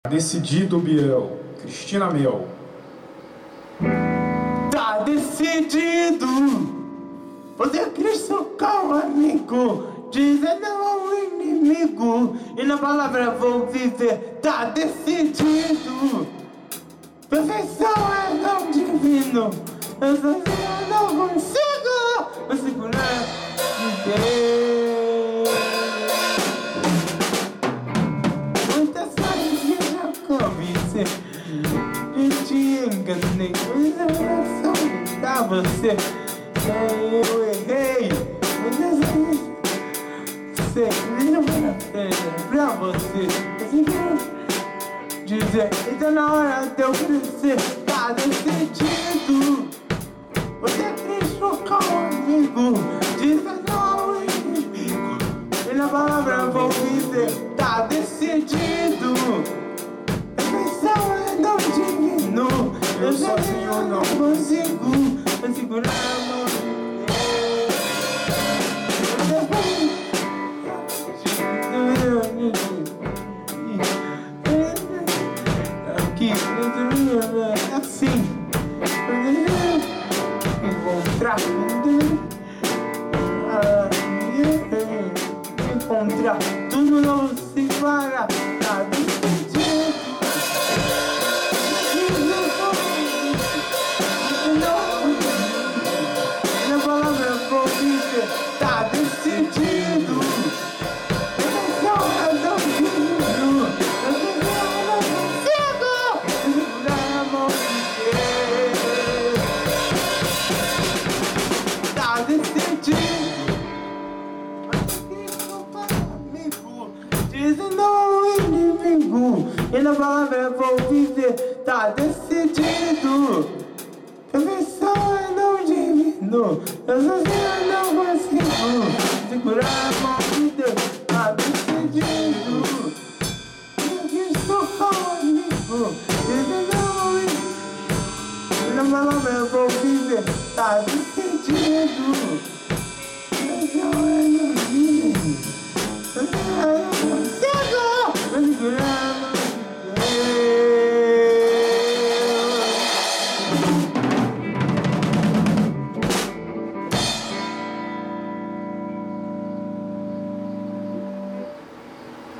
Decidido, Biel. Cristina Mel. Tá decidido. Você é Cristo, calma, amigo. Dizer não ao inimigo. E na palavra vou viver. Tá decidido. Perfeição é não divino. Eu não consigo segurar ninguém. Muitas vezes eu já convenci e te enganei. Mas eu pra você. Eu errei. Muitas vezes você não vale a pena pra você. Eu quero dizer, então na hora de eu crescer, tá decidido. Você é Cristo, calma, amigo. Diz não ao inimigo. E na palavra vou dizer, tá decidido. Perfeição é não divino. Eu sozinho não consigo segurar a mão. Aqui, assim. Encontrar tudo não se para. Tá decidido. Na palavra vou dizer, tá decidido. Eu não consigo segurar a mão de Deus. Tá decidido. Dizendo ao inimigo. E na palavra vou viver. Tá decidido. Perfeição é não divino. Eu sozinho não consigo segurar a mão de Deus. Tá decidido. Eu estou comigo. Dizendo ao inimigo. E na palavra vou viver. Tá decidido. Perfeição é